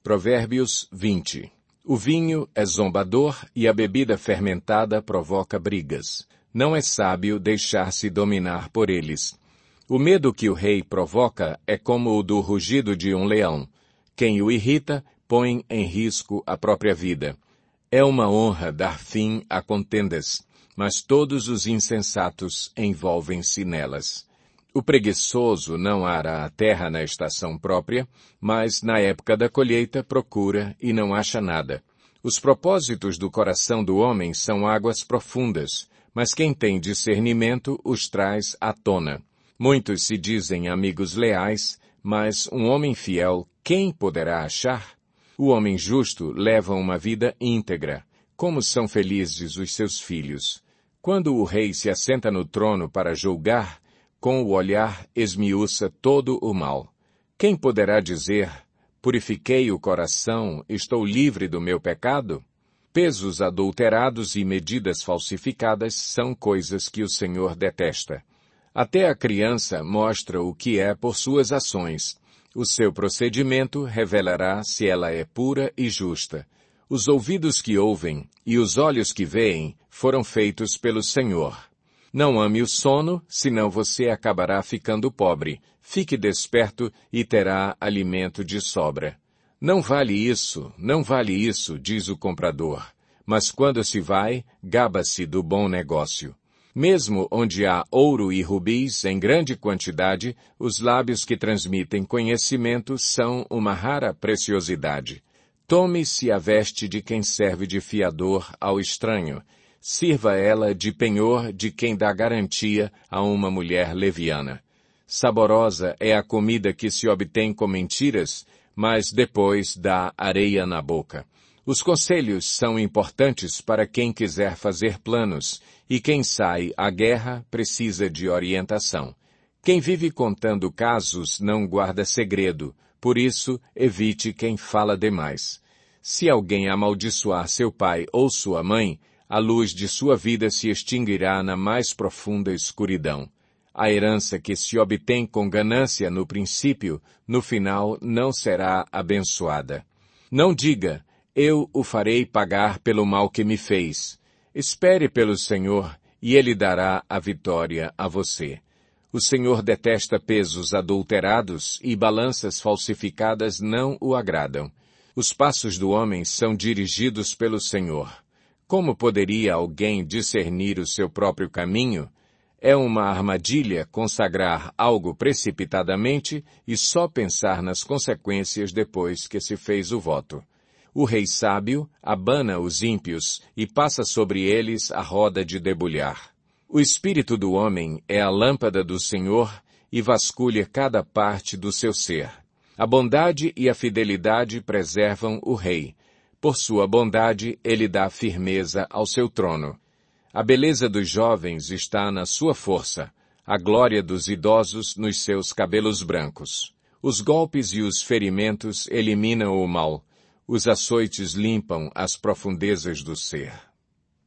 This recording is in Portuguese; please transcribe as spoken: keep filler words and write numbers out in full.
Provérbios vinte. O vinho é zombador e a bebida fermentada provoca brigas. Não é sábio deixar-se dominar por eles. O medo que o rei provoca é como o do rugido de um leão. Quem o irrita põe em risco a própria vida. É uma honra dar fim a contendas, mas todos os insensatos envolvem-se nelas. O preguiçoso não ara a terra na estação própria, mas na época da colheita procura e não acha nada. Os propósitos do coração do homem são águas profundas, mas quem tem discernimento os traz à tona. Muitos se dizem amigos leais, mas um homem fiel, quem poderá achar? O homem justo leva uma vida íntegra. Como são felizes os seus filhos! Quando o rei se assenta no trono para julgar, com o olhar esmiuça todo o mal. Quem poderá dizer, purifiquei o coração, estou livre do meu pecado? Pesos adulterados e medidas falsificadas são coisas que o Senhor detesta. Até a criança mostra o que é por suas ações. O seu procedimento revelará se ela é pura e justa. Os ouvidos que ouvem e os olhos que veem foram feitos pelo Senhor. Não ame o sono, senão você acabará ficando pobre. Fique desperto e terá alimento de sobra. Não vale isso, não vale isso, diz o comprador. Mas quando se vai, gaba-se do bom negócio. Mesmo onde há ouro e rubis em grande quantidade, os lábios que transmitem conhecimento são uma rara preciosidade. Tome-se a veste de quem serve de fiador ao estranho. Sirva ela de penhor de quem dá garantia a uma mulher leviana. Saborosa é a comida que se obtém com mentiras, mas depois dá areia na boca. Os conselhos são importantes para quem quiser fazer planos, e quem sai à guerra precisa de orientação. Quem vive contando casos não guarda segredo, por isso evite quem fala demais. Se alguém amaldiçoar seu pai ou sua mãe, a luz de sua vida se extinguirá na mais profunda escuridão. A herança que se obtém com ganância no princípio, no final não será abençoada. Não diga, eu o farei pagar pelo mal que me fez. Espere pelo Senhor, e Ele dará a vitória a você. O Senhor detesta pesos adulterados e balanças falsificadas não o agradam. Os passos do homem são dirigidos pelo Senhor. Como poderia alguém discernir o seu próprio caminho? É uma armadilha consagrar algo precipitadamente e só pensar nas consequências depois que se fez o voto. O rei sábio abana os ímpios e passa sobre eles a roda de debulhar. O espírito do homem é a lâmpada do Senhor e vasculha cada parte do seu ser. A bondade e a fidelidade preservam o rei. Por sua bondade, ele dá firmeza ao seu trono. A beleza dos jovens está na sua força, a glória dos idosos nos seus cabelos brancos. Os golpes e os ferimentos eliminam o mal, os açoites limpam as profundezas do ser.